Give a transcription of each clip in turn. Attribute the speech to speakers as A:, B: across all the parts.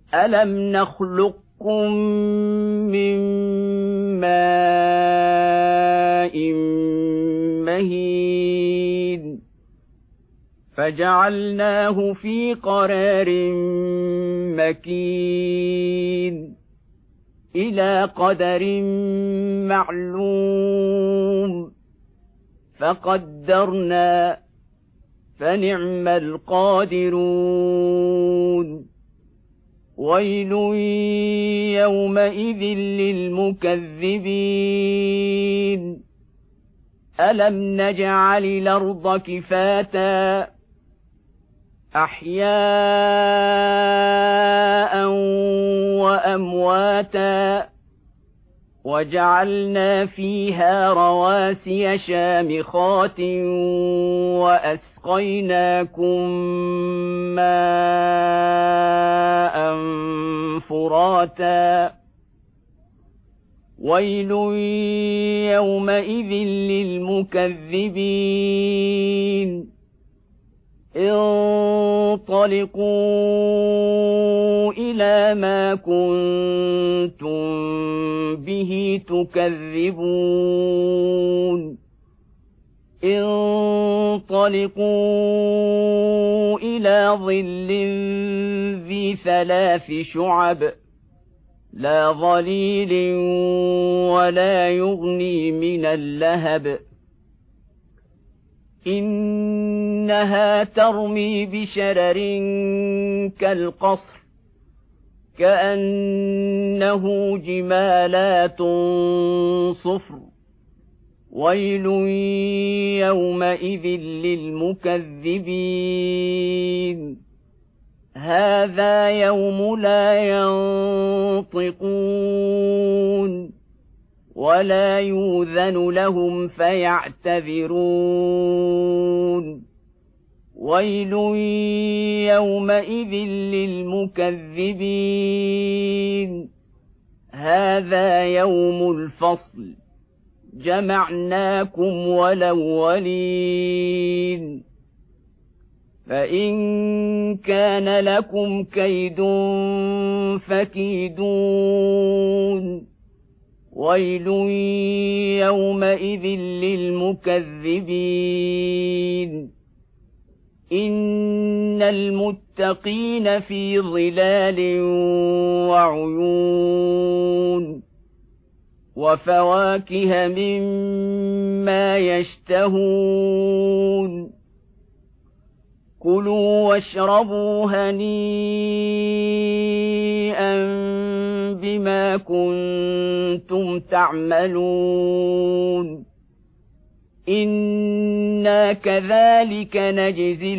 A: ألم نخلقكم من ماء مهين فجعلناه في قرار مكين إلى قدر معلوم فقدرنا فنعم القادرون ويل يومئذ للمكذبين ألم نجعل الأرض كفاتا أحياء وأمواتا وجعلنا فيها رواسي شامخات وأسقيناكم ماء فراتا ويل يومئذ للمكذبين انطلقوا إلى ما كنتم به تكذبون انطلقوا إلى ظل ذي 3 شعب لا ظليل ولا يغني من اللهب إنها ترمي بشرر كالقصر كأنه جمالات صفر ويل يومئذ للمكذبين هذا يوم لا ينطقون ولا يؤذن لهم فيعتذرون ويل يومئذ للمكذبين هذا يوم الفصل جمعناكم والأولين فإن كان لكم كيد فكيدون ويل يومئذ للمكذبين إن المتقين في ظلال وعيون وفواكه مما يشتهون كلوا واشربوا هنيئا بما كنتم تعملون إنا كذلك نجزي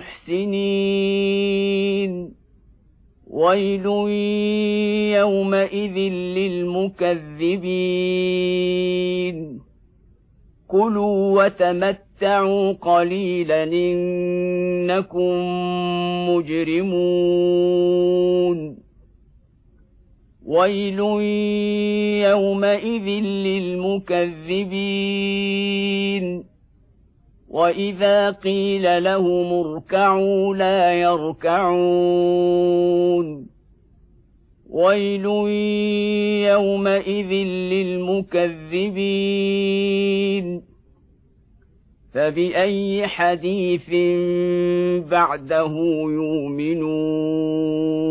A: المحسنين ويل يومئذ للمكذبين كلوا وتمتعوا قليلا إنكم مجرمون ويل يومئذ للمكذبين وإذا قيل لهم اركعوا لا يركعون ويل يومئذ للمكذبين فبأي حديث بعده يؤمنون